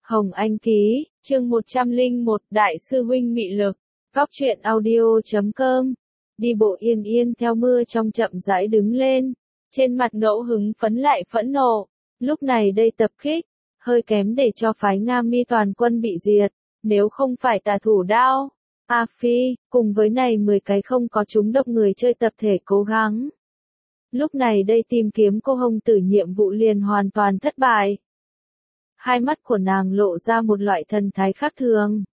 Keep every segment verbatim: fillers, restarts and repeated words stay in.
Hồng Anh ký, chương một trăm lẻ một, Đại sư huynh mị lực. Góc truyện audio chấm com. Đi bộ yên yên theo mưa trong chậm rãi đứng lên, trên mặt ngẫu hứng phấn lại phẫn nộ. Lúc này đây tập kích, hơi kém để cho phái Nga Mi toàn quân bị diệt, nếu không phải tà thủ đao, A Phi, cùng với này mười cái không có trúng độc người chơi tập thể cố gắng. Lúc này đây tìm kiếm cô Hồng Tử nhiệm vụ liền hoàn toàn thất bại. Hai mắt của nàng lộ ra một loại thần thái khác thường.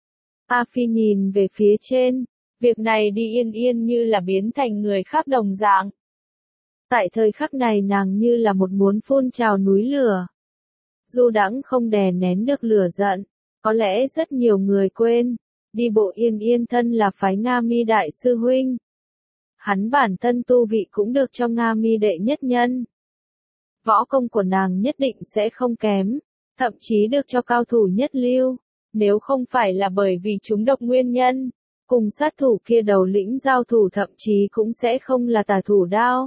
A Phi nhìn về phía trên, việc này đi yên yên như là biến thành người khác đồng dạng. Tại thời khắc này nàng như là một muốn phun trào núi lửa. Du đãng không đè nén được lửa giận, có lẽ rất nhiều người quên, đi bộ yên yên thân là phái Nga Mi đại sư huynh. Hắn bản thân tu vị cũng được cho Nga Mi đệ nhất nhân. Võ công của nàng nhất định sẽ không kém, thậm chí được cho cao thủ nhất lưu, nếu không phải là bởi vì chúng độc nguyên nhân, cùng sát thủ kia đầu lĩnh giao thủ thậm chí cũng sẽ không là tà thủ đao.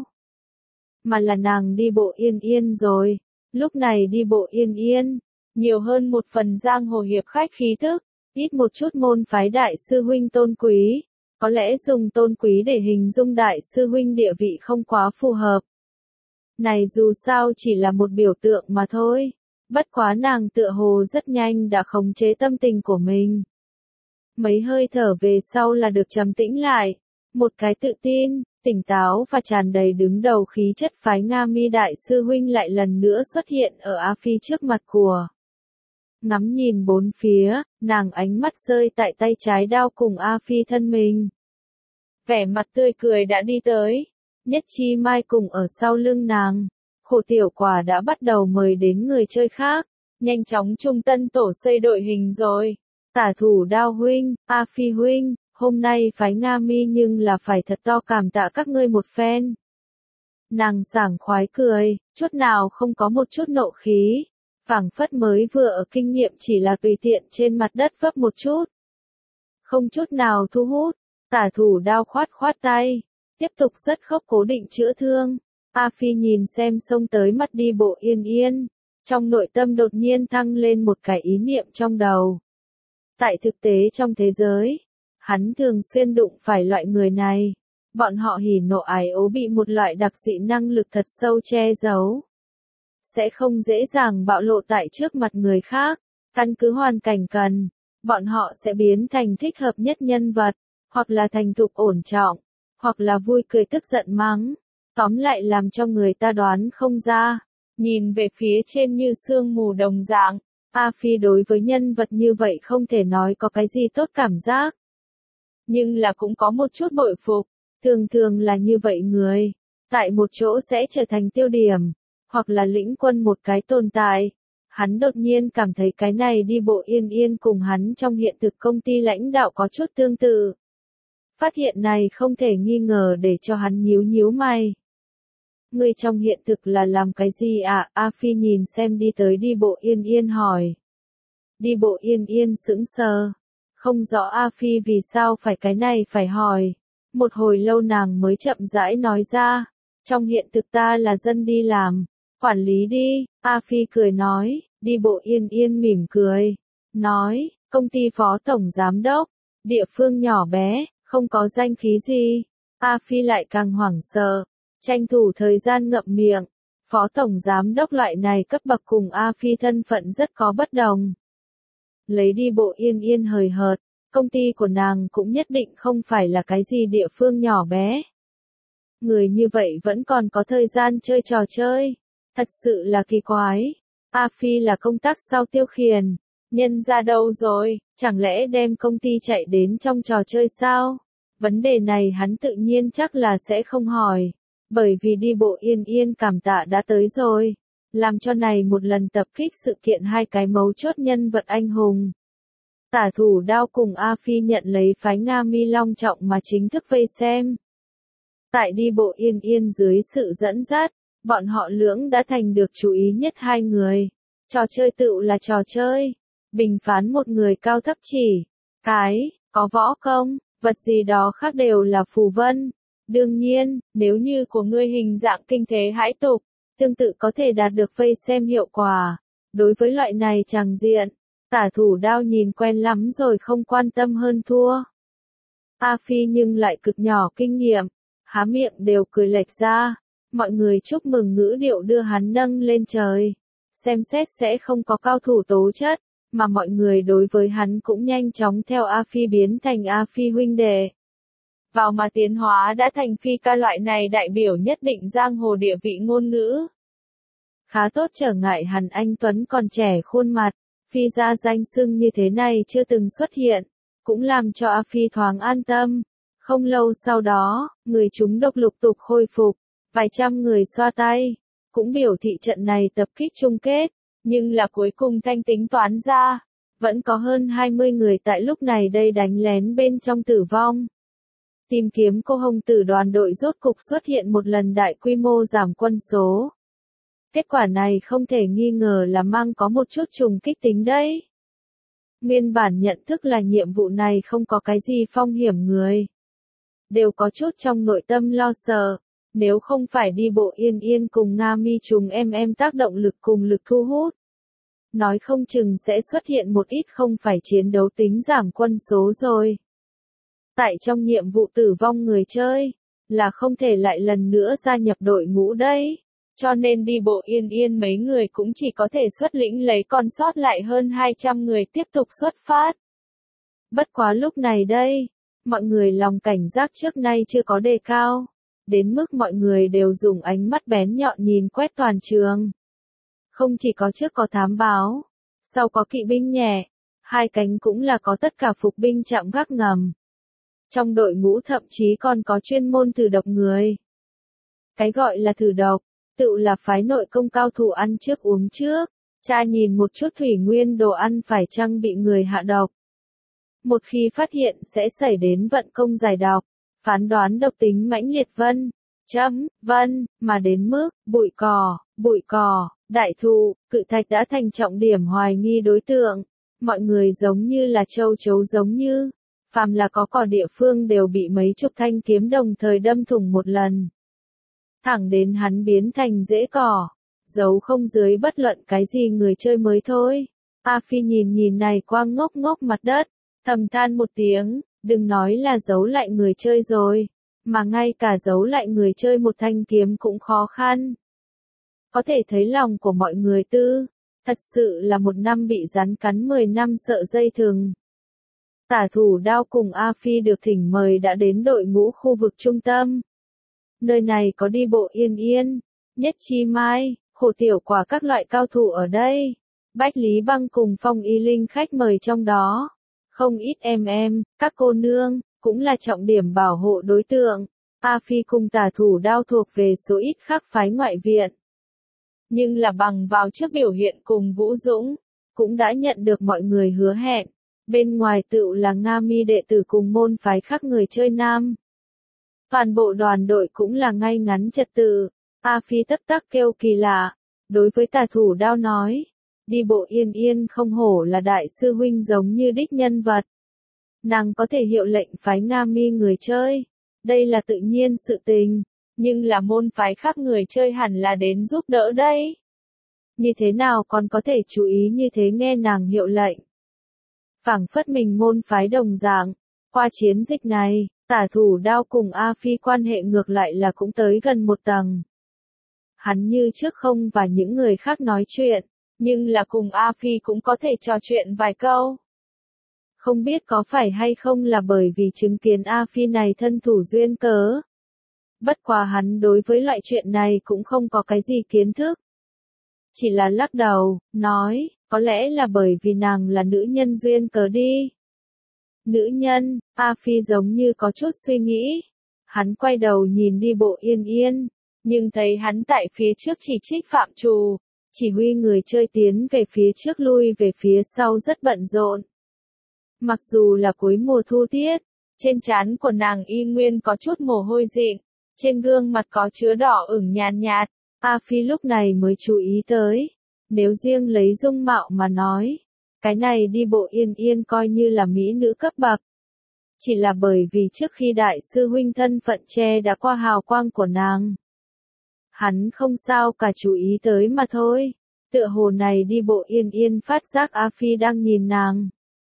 Mà là nàng đi bộ yên yên rồi, lúc này đi bộ yên yên, nhiều hơn một phần giang hồ hiệp khách khí thức, ít một chút môn phái đại sư huynh tôn quý, có lẽ dùng tôn quý để hình dung đại sư huynh địa vị không quá phù hợp. Này dù sao chỉ là một biểu tượng mà thôi. Bất quá nàng tựa hồ rất nhanh đã khống chế tâm tình của mình. Mấy hơi thở về sau là được trầm tĩnh lại. Một cái tự tin, tỉnh táo và tràn đầy đứng đầu khí chất phái Nga Mi đại sư huynh lại lần nữa xuất hiện ở A Phi trước mặt của. Ngắm nhìn bốn phía, nàng ánh mắt rơi tại tay trái đao cùng A Phi thân mình. Vẻ mặt tươi cười đã đi tới. Nhất Chi Mai cùng ở sau lưng nàng. Khổ tiểu quả đã bắt đầu mời đến người chơi khác, nhanh chóng trung tân tổ xây đội hình rồi. Tả thủ đao huynh, A Phi huynh, hôm nay phái Nga Mi nhưng là phải thật to cảm tạ các ngươi một phen. Nàng sảng khoái cười, chút nào không có một chút nộ khí, phảng phất mới vừa ở kinh nghiệm chỉ là tùy tiện trên mặt đất vấp một chút. Không chút nào thu hút, tả thủ đao khoát khoát tay, tiếp tục rất khốc cố định chữa thương. A Phi nhìn xem xông tới mắt đi bộ yên yên, trong nội tâm đột nhiên thăng lên một cái ý niệm trong đầu. Tại thực tế trong thế giới, hắn thường xuyên đụng phải loại người này, bọn họ hỉ nộ ái ố bị một loại đặc dị năng lực thật sâu che giấu. Sẽ không dễ dàng bạo lộ tại trước mặt người khác, căn cứ hoàn cảnh cần, bọn họ sẽ biến thành thích hợp nhất nhân vật, hoặc là thành thục ổn trọng, hoặc là vui cười tức giận mắng. Tóm lại làm cho người ta đoán không ra, nhìn về phía trên như sương mù đồng dạng, A Phi đối với nhân vật như vậy không thể nói có cái gì tốt cảm giác. Nhưng là cũng có một chút bội phục, thường thường là như vậy người, tại một chỗ sẽ trở thành tiêu điểm, hoặc là lĩnh quân một cái tồn tại. Hắn đột nhiên cảm thấy cái này đi bộ yên yên cùng hắn trong hiện thực công ty lãnh đạo có chút tương tự. Phát hiện này không thể nghi ngờ để cho hắn nhíu nhíu mày. Ngươi trong hiện thực là làm cái gì ạ? À? A Phi nhìn xem đi tới đi bộ yên yên hỏi. Đi bộ yên yên sững sờ. Không rõ A Phi vì sao phải cái này phải hỏi. Một hồi lâu nàng mới chậm rãi nói ra. Trong hiện thực ta là dân đi làm. Quản lý đi. A Phi cười nói. Đi bộ yên yên mỉm cười. Nói, công ty phó tổng giám đốc. Địa phương nhỏ bé, không có danh khí gì. A Phi lại càng hoảng sợ. Tranh thủ thời gian ngậm miệng, phó tổng giám đốc loại này cấp bậc cùng A Phi thân phận rất có bất đồng. Lấy đi bộ yên yên hời hợt, công ty của nàng cũng nhất định không phải là cái gì địa phương nhỏ bé. Người như vậy vẫn còn có thời gian chơi trò chơi, thật sự là kỳ quái. A Phi là công tác sau tiêu khiển, nhân ra đâu rồi, chẳng lẽ đem công ty chạy đến trong trò chơi sao? Vấn đề này hắn tự nhiên chắc là sẽ không hỏi. Bởi vì đi bộ yên yên cảm tạ đã tới rồi, làm cho này một lần tập kích sự kiện hai cái mấu chốt nhân vật anh hùng. Tả thủ đao cùng A Phi nhận lấy phái Nga Mi long trọng mà chính thức vây xem. Tại đi bộ yên yên dưới sự dẫn dắt, bọn họ lưỡng đã thành được chú ý nhất hai người. Trò chơi tựu là trò chơi, bình phán một người cao thấp chỉ, cái, có võ công, vật gì đó khác đều là phù vân. Đương nhiên, nếu như của ngươi hình dạng kinh thế hãi tục, tương tự có thể đạt được vây xem hiệu quả. Đối với loại này tràng diện, tả thủ đao nhìn quen lắm rồi không quan tâm hơn thua. A Phi nhưng lại cực nhỏ kinh nghiệm, há miệng đều cười lệch ra, mọi người chúc mừng ngữ điệu đưa hắn nâng lên trời. Xem xét sẽ không có cao thủ tố chất, mà mọi người đối với hắn cũng nhanh chóng theo A Phi biến thành A Phi huynh đệ. Vào mà tiến hóa đã thành Phi ca loại này đại biểu nhất định giang hồ địa vị ngôn ngữ. Khá tốt trở ngại hẳn anh Tuấn còn trẻ khuôn mặt, Phi ra danh xưng như thế này chưa từng xuất hiện, cũng làm cho A Phi thoáng an tâm. Không lâu sau đó, người chúng độc lục tục khôi phục, vài trăm người xoa tay, cũng biểu thị trận này tập kích chung kết, nhưng là cuối cùng thanh tính toán ra, vẫn có hơn hai mươi người tại lúc này đây đánh lén bên trong tử vong. Tìm kiếm cô hồng tử đoàn đội rốt cục xuất hiện một lần đại quy mô giảm quân số. Kết quả này không thể nghi ngờ là mang có một chút trùng kích tính đấy. Nguyên bản nhận thức là nhiệm vụ này không có cái gì phong hiểm người. Đều có chút trong nội tâm lo sợ, nếu không phải đi bộ yên yên cùng Nga mi trùng em em tác động lực cùng lực thu hút. Nói không chừng sẽ xuất hiện một ít không phải chiến đấu tính giảm quân số rồi. Tại trong nhiệm vụ tử vong người chơi, là không thể lại lần nữa gia nhập đội ngũ đấy. Cho nên đi bộ yên yên mấy người cũng chỉ có thể xuất lĩnh lấy còn sót lại hơn hai trăm người tiếp tục xuất phát. Bất quá lúc này đây, mọi người lòng cảnh giác trước nay chưa có đề cao, đến mức mọi người đều dùng ánh mắt bén nhọn nhìn quét toàn trường. Không chỉ có trước có thám báo, sau có kỵ binh nhẹ, hai cánh cũng là có tất cả phục binh chạm gác ngầm. Trong đội ngũ thậm chí còn có chuyên môn thử độc người. Cái gọi là thử độc, tự là phái nội công cao thủ ăn trước uống trước, tra nhìn một chút thủy nguyên đồ ăn phải chăng bị người hạ độc. Một khi phát hiện sẽ xảy đến vận công giải độc, phán đoán độc tính mãnh liệt vân, chấm, vân, mà đến mức, bụi cỏ, bụi cỏ, đại thụ, cự thạch đã thành trọng điểm hoài nghi đối tượng. Mọi người giống như là châu chấu giống như, phàm là có cỏ địa phương đều bị mấy chục thanh kiếm đồng thời đâm thủng một lần. Thẳng đến hắn biến thành rễ cỏ, giấu không dưới bất luận cái gì người chơi mới thôi. A Phi nhìn nhìn này quang ngốc ngốc mặt đất, thầm than một tiếng, đừng nói là giấu lại người chơi rồi, mà ngay cả giấu lại người chơi một thanh kiếm cũng khó khăn. Có thể thấy lòng của mọi người tư, thật sự là một năm bị rắn cắn mười năm sợ dây thừng. Tả thủ đao cùng A Phi được thỉnh mời đã đến đội ngũ khu vực trung tâm. Nơi này có đi bộ yên yên, nhất chi mai, khổ tiểu quả các loại cao thủ ở đây. Bách Lý Băng cùng Phong Y Linh khách mời trong đó. Không ít em em, các cô nương, cũng là trọng điểm bảo hộ đối tượng. A Phi cùng tả thủ đao thuộc về số ít khác phái ngoại viện. Nhưng là bằng vào trước biểu hiện cùng Vũ Dũng, cũng đã nhận được mọi người hứa hẹn. Bên ngoài tựu là Nga mi đệ tử cùng môn phái khác người chơi nam. Toàn bộ đoàn đội cũng là ngay ngắn trật tự. A Phi tấp tắc kêu kỳ lạ. Đối với tà thủ đao nói. Đi bộ yên yên không hổ là đại sư huynh giống như đích nhân vật. Nàng có thể hiệu lệnh phái Nga mi người chơi. Đây là tự nhiên sự tình. Nhưng là môn phái khác người chơi hẳn là đến giúp đỡ đây. Như thế nào còn có thể chú ý như thế nghe nàng hiệu lệnh. Phảng phất mình môn phái đồng dạng. Qua chiến dịch này, tả thủ đao cùng A Phi quan hệ ngược lại là cũng tới gần một tầng. Hắn như trước không và những người khác nói chuyện, nhưng là cùng A Phi cũng có thể trò chuyện vài câu. Không biết có phải hay không là bởi vì chứng kiến A Phi này thân thủ duyên cớ. Bất quá hắn đối với loại chuyện này cũng không có cái gì kiến thức. Chỉ là lắc đầu, nói, có lẽ là bởi vì nàng là nữ nhân duyên cớ đi. Nữ nhân, A Phi giống như có chút suy nghĩ. Hắn quay đầu nhìn đi bộ yên yên, nhưng thấy hắn tại phía trước chỉ trích phạm trù, chỉ huy người chơi tiến về phía trước lui về phía sau rất bận rộn. Mặc dù là cuối mùa thu tiết, trên trán của nàng y nguyên có chút mồ hôi dịn, trên gương mặt có chứa đỏ ửng nhàn nhạt, nhạt. A Phi lúc này mới chú ý tới, nếu riêng lấy dung mạo mà nói, cái này đi bộ yên yên coi như là mỹ nữ cấp bậc. Chỉ là bởi vì trước khi đại sư huynh thân phận che đã qua hào quang của nàng. Hắn không sao cả chú ý tới mà thôi. Tựa hồ này đi bộ Yên Yên phát giác A Phi đang nhìn nàng.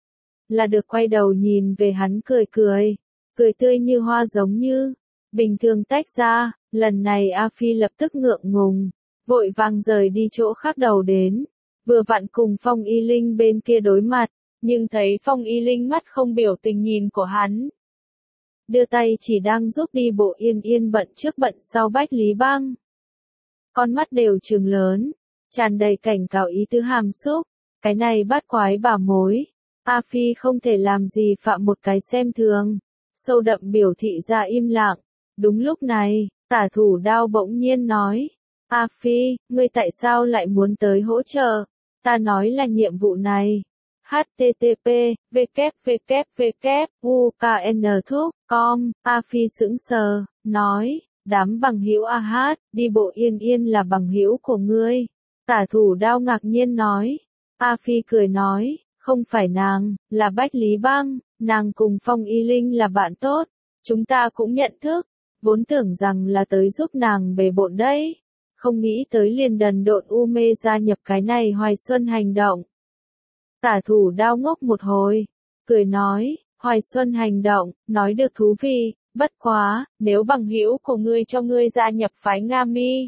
Là được quay đầu nhìn về hắn cười cười. Cười tươi như hoa giống như bình thường tách ra. Lần này A Phi lập tức ngượng ngùng. Vội vàng rời đi chỗ khác đầu đến. Vừa vặn cùng Phong Y Linh bên kia đối mặt. Nhưng thấy Phong Y Linh mắt không biểu tình nhìn của hắn. Đưa tay chỉ đang giúp đi bộ Yên Yên bận trước bận sau Bách Lý Băng. Con mắt đều trừng lớn. Tràn đầy cảnh cáo ý tứ hàm xúc. Cái này bắt quái bà mối. A Phi không thể làm gì phạm một cái xem thường. Sâu đậm biểu thị ra im lặng. Đúng lúc này, Tả Thủ Đao bỗng nhiên nói. A Phi, ngươi tại sao lại muốn tới hỗ trợ? Ta nói là nhiệm vụ này. H T T P, W W W, U K N Thúc, com, A Phi sững sờ, nói, đám bằng hữu A Hát, đi bộ Yên Yên là bằng hữu của ngươi. Tả Thủ Đao ngạc nhiên nói. A Phi cười nói, không phải nàng, là Bách Lý Băng, nàng cùng Phong Y Linh là bạn tốt, chúng ta cũng nhận thức, vốn tưởng rằng là tới giúp nàng bề bộn đấy, không nghĩ tới liền đần độn u mê gia nhập cái này Hoài Xuân hành động. Tả Thủ Đao ngốc một hồi, cười nói, Hoài Xuân hành động, nói được thú vị, bất quá, nếu bằng hữu của ngươi cho ngươi gia nhập phái Nga Mi,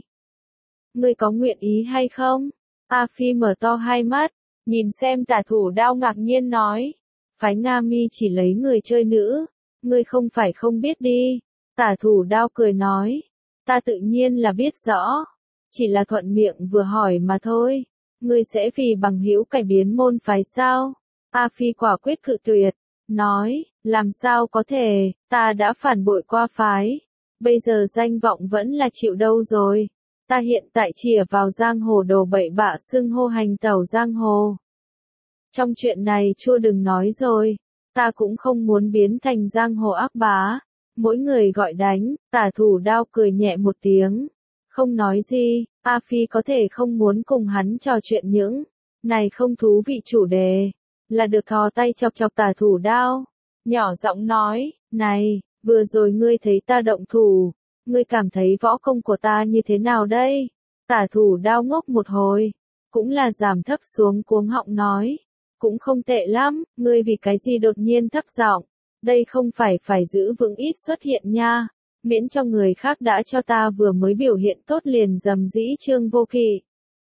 ngươi có nguyện ý hay không? A Phi mở to hai mắt, nhìn xem Tả Thủ Đao ngạc nhiên nói, phái Nga Mi chỉ lấy người chơi nữ, ngươi không phải không biết đi. Tả Thủ Đao cười nói, ta tự nhiên là biết rõ, chỉ là thuận miệng vừa hỏi mà thôi. Ngươi sẽ vì bằng hữu cải biến môn phái sao? A Phi quả quyết cự tuyệt, nói, làm sao có thể, ta đã phản bội qua phái, bây giờ danh vọng vẫn là chịu đâu rồi. Ta hiện tại chỉ ở vào giang hồ đồ bậy bạ xưng hô hành tẩu giang hồ. Trong chuyện này chua đừng nói rồi, ta cũng không muốn biến thành giang hồ ác bá. Mỗi người gọi đánh, Tả Thủ Đao cười nhẹ một tiếng. Không nói gì, A Phi có thể không muốn cùng hắn trò chuyện những này không thú vị chủ đề, là được thò tay chọc chọc Tả Thủ Đao, nhỏ giọng nói, này, vừa rồi ngươi thấy ta động thủ, ngươi cảm thấy võ công của ta như thế nào đây? Tả Thủ Đao ngốc một hồi, cũng là giảm thấp xuống cuống họng nói, cũng không tệ lắm, ngươi vì cái gì đột nhiên thấp giọng, đây không phải phải giữ vững ít xuất hiện nha. Miễn cho người khác đã cho ta vừa mới biểu hiện tốt liền dầm dĩ Trương Vô Kỵ.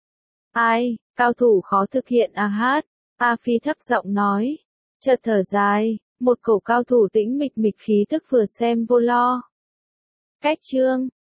Ai, cao thủ khó thực hiện A Hát, A Phi thấp giọng nói, chợt thở dài, một cổ cao thủ tĩnh mịch mịch khí tức vừa xem vô lo. Cách chương